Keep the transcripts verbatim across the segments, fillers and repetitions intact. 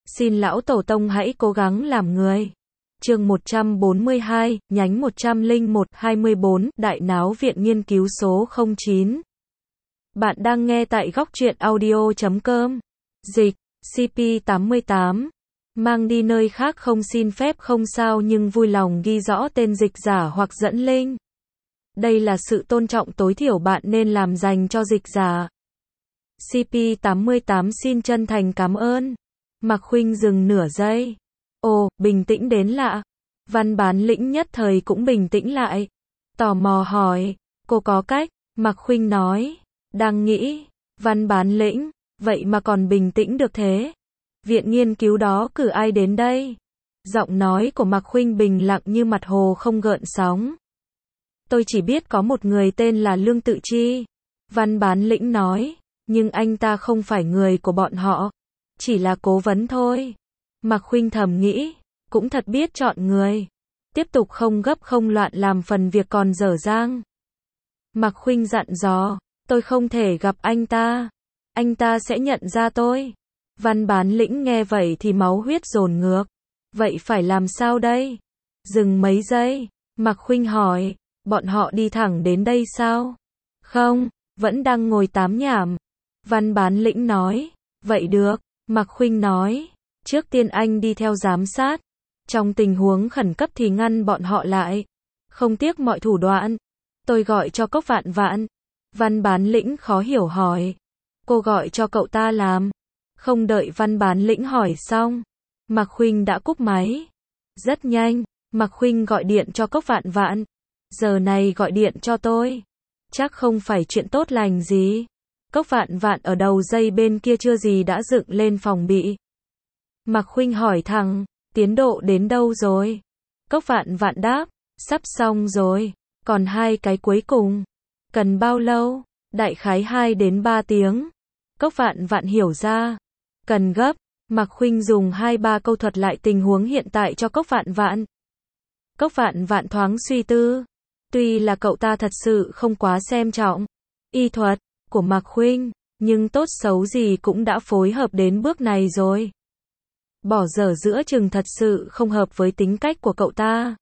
Xin lão tổ tông hãy cố gắng làm người. Chương một trăm bốn mươi hai, nhánh một trăm lẻ một, hai mươi bốn, Đại náo viện nghiên cứu số không chín. Bạn đang nghe tại góc truyện audio chấm com. Dịch, xê pê tám mươi tám. Mang đi nơi khác không xin phép không sao nhưng vui lòng ghi rõ tên dịch giả hoặc dẫn link. Đây là sự tôn trọng tối thiểu bạn nên làm dành cho dịch giả. xê pê tám mươi tám xin chân thành cảm ơn. Mạc Khuynh dừng nửa giây. Ồ, bình tĩnh đến lạ. Văn Bán Lĩnh nhất thời cũng bình tĩnh lại. Tò mò hỏi, cô có cách? Mạc Khuynh nói, đang nghĩ. Văn Bán Lĩnh, vậy mà còn bình tĩnh được thế? Viện nghiên cứu đó cử ai đến đây? Giọng nói của Mạc Khuynh bình lặng như mặt hồ không gợn sóng. Tôi chỉ biết có một người tên là Lương Tự Chi. Văn Bán Lĩnh nói, nhưng anh ta không phải người của bọn họ. Chỉ là cố vấn thôi. Mạc Khuynh thầm nghĩ, cũng thật biết chọn người. Tiếp tục không gấp không loạn làm phần việc còn dở dang. Mạc Khuynh dặn dò, tôi không thể gặp anh ta. Anh ta sẽ nhận ra tôi. Văn Bán Lĩnh nghe vậy thì máu huyết dồn ngược. Vậy phải làm sao đây? Dừng mấy giây, Mạc Khuynh hỏi, bọn họ đi thẳng đến đây sao? Không, vẫn đang ngồi tám nhảm. Văn Bán Lĩnh nói, vậy được. Mạc Khuynh nói, trước tiên anh đi theo giám sát. Trong tình huống khẩn cấp thì ngăn bọn họ lại. Không tiếc mọi thủ đoạn. Tôi gọi cho Cốc Vạn Vạn. Văn Bán Lĩnh khó hiểu hỏi. Cô gọi cho cậu ta làm. Không đợi Văn Bán Lĩnh hỏi xong, Mạc Khuynh đã cúp máy. Rất nhanh, Mạc Khuynh gọi điện cho Cốc Vạn Vạn. Giờ này gọi điện cho tôi. Chắc không phải chuyện tốt lành gì. Cốc Vạn Vạn ở đầu dây bên kia chưa gì đã dựng lên phòng bị. Mạc Khuynh hỏi thẳng, tiến độ đến đâu rồi? Cốc Vạn Vạn đáp, sắp xong rồi, còn hai cái cuối cùng. Cần bao lâu? Đại khái hai đến ba tiếng. Cốc Vạn Vạn hiểu ra. Cần gấp. Mạc Khuynh dùng hai ba câu thuật lại tình huống hiện tại cho Cốc Vạn Vạn. Cốc Vạn Vạn thoáng suy tư. Tuy là cậu ta thật sự không quá xem trọng y thuật của Mạc Khuynh, nhưng tốt xấu gì cũng đã phối hợp đến bước này rồi. Bỏ dở giữa chừng thật sự không hợp với tính cách của cậu ta.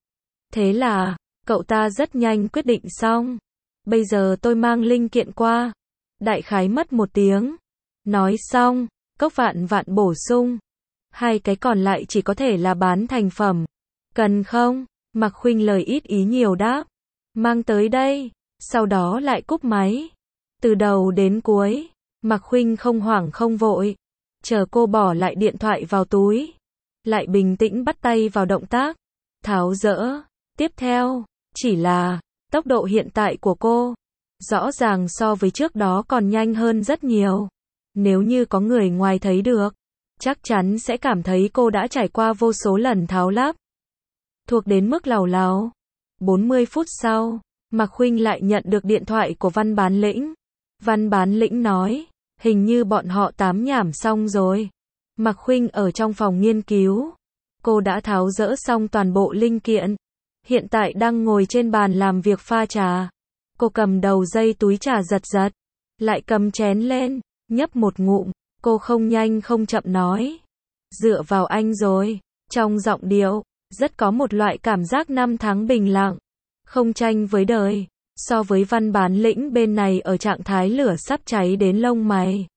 Thế là, cậu ta rất nhanh quyết định xong. Bây giờ tôi mang linh kiện qua. Đại khái mất một tiếng. Nói xong, Cốc Vạn Vạn bổ sung. Hai cái còn lại chỉ có thể là bán thành phẩm. Cần không? Mạc Khuynh lời ít ý nhiều đáp. Mang tới đây. Sau đó lại cúp máy. Từ đầu đến cuối, Mạc Khuynh không hoảng không vội. Chờ cô bỏ lại điện thoại vào túi. Lại bình tĩnh bắt tay vào động tác. Tháo dỡ. Tiếp theo, chỉ là, tốc độ hiện tại của cô, rõ ràng so với trước đó còn nhanh hơn rất nhiều. Nếu như có người ngoài thấy được, chắc chắn sẽ cảm thấy cô đã trải qua vô số lần tháo lắp. Thuộc đến mức làu láo. bốn mươi phút sau, Mạc Khuynh lại nhận được điện thoại của Văn Bán Lĩnh. Văn Bán Lĩnh nói, hình như bọn họ tám nhảm xong rồi. Mạc Khuynh ở trong phòng nghiên cứu. Cô đã tháo dỡ xong toàn bộ linh kiện. Hiện tại đang ngồi trên bàn làm việc pha trà. Cô cầm đầu dây túi trà giật giật. Lại cầm chén lên, nhấp một ngụm. Cô không nhanh không chậm nói. Dựa vào anh rồi. Trong giọng điệu, rất có một loại cảm giác năm tháng bình lặng. Không tranh với đời. So với Văn Bán Lĩnh bên này ở trạng thái lửa sắp cháy đến lông mày.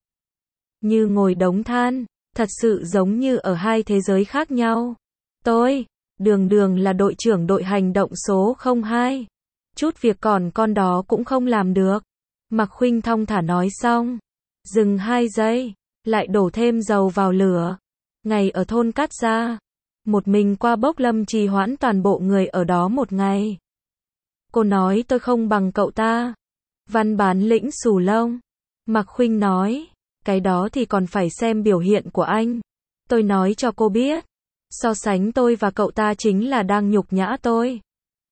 Như ngồi đống than, thật sự giống như ở hai thế giới khác nhau. Tôi, đường đường là đội trưởng đội hành động số không hai. Chút việc còn con đó cũng không làm được. Mạc Khuynh thong thả nói xong. Dừng hai giây, lại đổ thêm dầu vào lửa. Ngày ở thôn Cát Gia. Một mình qua Bốc Lâm trì hoãn toàn bộ người ở đó một ngày. Cô nói tôi không bằng cậu ta. Văn Bán Lĩnh xù lông. Mạc Khuynh nói, cái đó thì còn phải xem biểu hiện của anh. Tôi nói cho cô biết, so sánh tôi và cậu ta chính là đang nhục nhã tôi.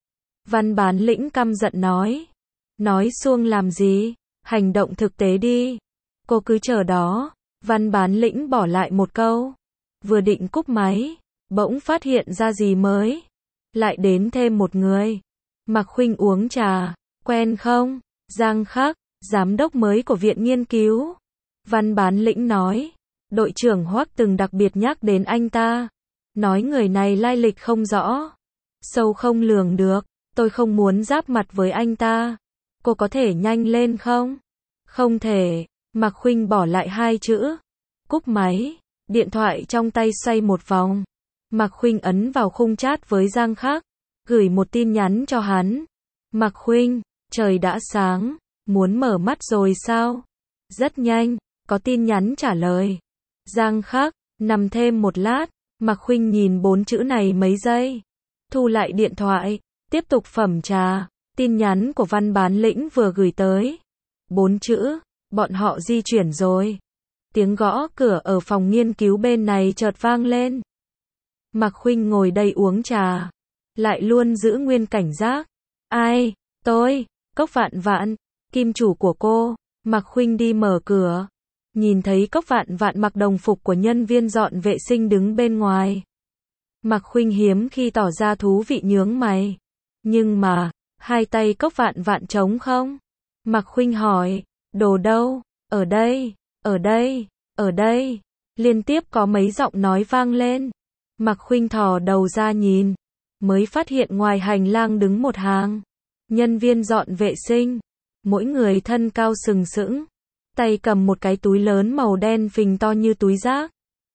Văn Bán Lĩnh căm giận nói. Nói suông làm gì, hành động thực tế đi. Cô cứ chờ đó. Văn Bán Lĩnh bỏ lại một câu. Vừa định cúp máy, bỗng phát hiện ra gì mới. Lại đến thêm một người. Mạc Khuynh uống trà. Quen không? Giang Khắc, giám đốc mới của viện nghiên cứu. Văn Bán Lĩnh nói. Đội trưởng Hoắc từng đặc biệt nhắc đến anh ta, nói người này lai lịch không rõ, sâu không lường được, tôi không muốn giáp mặt với anh ta. Cô có thể nhanh lên không? Không thể. Mạc Khuynh bỏ lại hai chữ, cúp máy, điện thoại trong tay xoay một vòng. Mạc Khuynh ấn vào khung chat với Giang Khắc, gửi một tin nhắn cho hắn. Mạc Khuynh, trời đã sáng, muốn mở mắt rồi sao? Rất nhanh, có tin nhắn trả lời. Giang Khắc, nằm thêm một lát. Mạc Khuynh nhìn bốn chữ này mấy giây, thu lại điện thoại, tiếp tục phẩm trà. Tin nhắn của Văn Bán Lĩnh vừa gửi tới. Bốn chữ, bọn họ di chuyển rồi. Tiếng gõ cửa ở phòng nghiên cứu bên này chợt vang lên. Mạc Khuynh ngồi đây uống trà, lại luôn giữ nguyên cảnh giác. Ai? Tôi, Cốc Vạn Vạn, kim chủ của cô. Mạc Khuynh đi mở cửa, nhìn thấy Cốc Vạn Vạn mặc đồng phục của nhân viên dọn vệ sinh đứng bên ngoài. Mạc Khuynh hiếm khi tỏ ra thú vị nhướng mày. Nhưng mà, hai tay Cốc Vạn Vạn trống không? Mạc Khuynh hỏi, đồ đâu? Ở đây, ở đây, ở đây. Liên tiếp có mấy giọng nói vang lên. Mạc Khuynh thò đầu ra nhìn, mới phát hiện ngoài hành lang đứng một hàng nhân viên dọn vệ sinh, mỗi người thân cao sừng sững, tay cầm một cái túi lớn màu đen phình to như túi rác.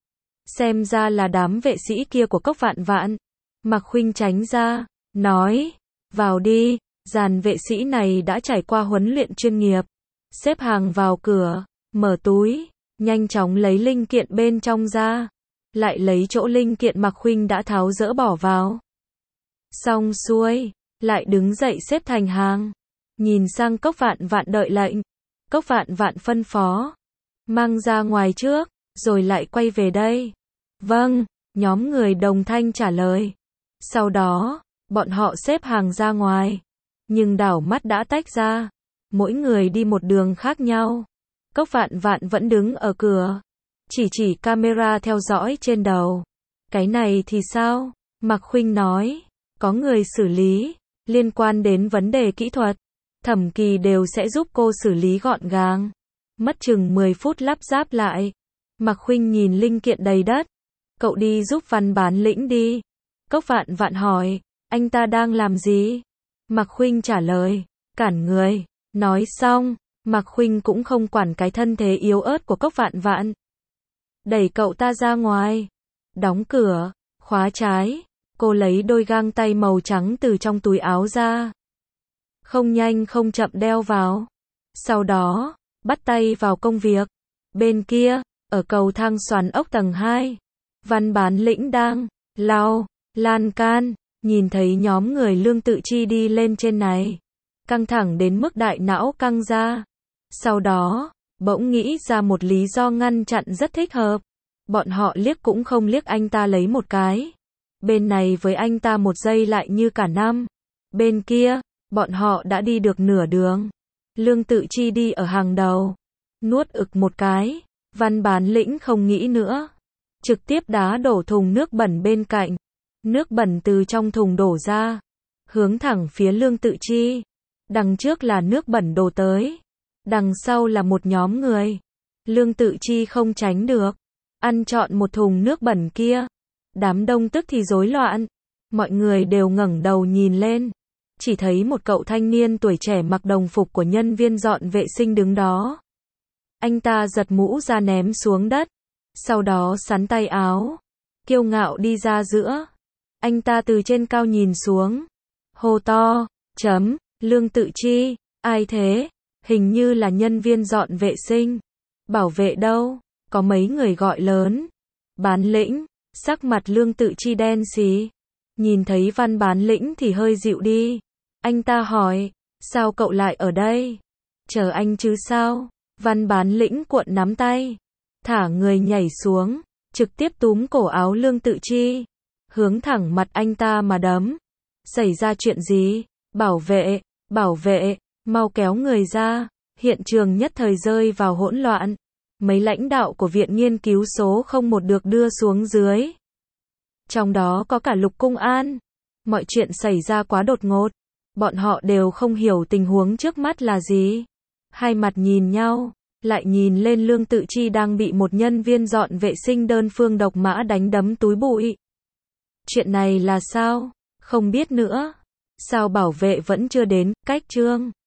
Xem ra là đám vệ sĩ kia của Cốc Vạn Vạn. Mạc Khuynh tránh ra, nói, vào đi. Dàn vệ sĩ này đã trải qua huấn luyện chuyên nghiệp, xếp hàng vào cửa, mở túi, nhanh chóng lấy linh kiện bên trong ra, lại lấy chỗ linh kiện Mạc Khuynh đã tháo dỡ bỏ vào. Xong xuôi, lại đứng dậy xếp thành hàng, nhìn sang Cốc Vạn Vạn đợi lệnh. Cốc Vạn Vạn phân phó, mang ra ngoài trước, rồi lại quay về đây. Vâng, nhóm người đồng thanh trả lời. Sau đó, bọn họ xếp hàng ra ngoài, nhưng đảo mắt đã tách ra, mỗi người đi một đường khác nhau. Cốc Vạn Vạn vẫn đứng ở cửa, chỉ chỉ camera theo dõi trên đầu. Cái này thì sao? Mạc Khuynh nói, có người xử lý, liên quan đến vấn đề kỹ thuật, Thẩm Kỳ đều sẽ giúp cô xử lý gọn gàng. Mất chừng mười phút lắp ráp lại. Mạc Khuynh nhìn linh kiện đầy đất. Cậu đi giúp Văn Bán Lĩnh đi. Cốc Vạn Vạn hỏi, anh ta đang làm gì? Mạc Khuynh trả lời, cản người. Nói xong, Mạc Khuynh cũng không quản cái thân thế yếu ớt của Cốc Vạn Vạn. Đẩy cậu ta ra ngoài, đóng cửa, khóa trái. Cô lấy đôi găng tay màu trắng từ trong túi áo ra, không nhanh không chậm đeo vào. Sau đó, bắt tay vào công việc. Bên kia, ở cầu thang xoắn ốc tầng hai, Văn Bán Lĩnh đang lau lan can, nhìn thấy nhóm người Lương Tự Chi đi lên trên này, căng thẳng đến mức đại não căng ra. Sau đó, bỗng nghĩ ra một lý do ngăn chặn rất thích hợp. Bọn họ liếc cũng không liếc anh ta lấy một cái. Bên này với anh ta một giây lại như cả năm. Bên kia, bọn họ đã đi được nửa đường. Lương Tự Chi đi ở hàng đầu, nuốt ực một cái. Văn Bán Lĩnh không nghĩ nữa, trực tiếp đá đổ thùng nước bẩn bên cạnh. Nước bẩn từ trong thùng đổ ra, hướng thẳng phía Lương Tự Chi. Đằng trước là nước bẩn đổ tới, đằng sau là một nhóm người. Lương Tự Chi không tránh được, ăn trọn một thùng nước bẩn kia. Đám đông tức thì rối loạn, mọi người đều ngẩng đầu nhìn lên, chỉ thấy một cậu thanh niên tuổi trẻ mặc đồng phục của nhân viên dọn vệ sinh đứng đó. Anh ta giật mũ ra ném xuống đất, sau đó xắn tay áo, kiêu ngạo đi ra giữa. Anh ta từ trên cao nhìn xuống, hô to, chấm, Lương Tự Chi, ai thế? Hình như là nhân viên dọn vệ sinh. Bảo vệ đâu? Có mấy người gọi lớn. Bán Lĩnh. Sắc mặt Lương Tự Chi đen xì. Nhìn thấy Văn Bán Lĩnh thì hơi dịu đi. Anh ta hỏi, sao cậu lại ở đây? Chờ anh chứ sao? Văn Bán Lĩnh cuộn nắm tay, thả người nhảy xuống, trực tiếp túm cổ áo Lương Tự Chi, hướng thẳng mặt anh ta mà đấm. Xảy ra chuyện gì? Bảo vệ, bảo vệ, mau kéo người ra. Hiện trường nhất thời rơi vào hỗn loạn. Mấy lãnh đạo của Viện Nghiên cứu số không một được đưa xuống dưới. Trong đó có cả Lục Cung An. Mọi chuyện xảy ra quá đột ngột. Bọn họ đều không hiểu tình huống trước mắt là gì. Hai mặt nhìn nhau, lại nhìn lên Lương Tự Chi đang bị một nhân viên dọn vệ sinh đơn phương độc mã đánh đấm túi bụi. Chuyện này là sao? Không biết nữa. Sao bảo vệ vẫn chưa đến, cách Trương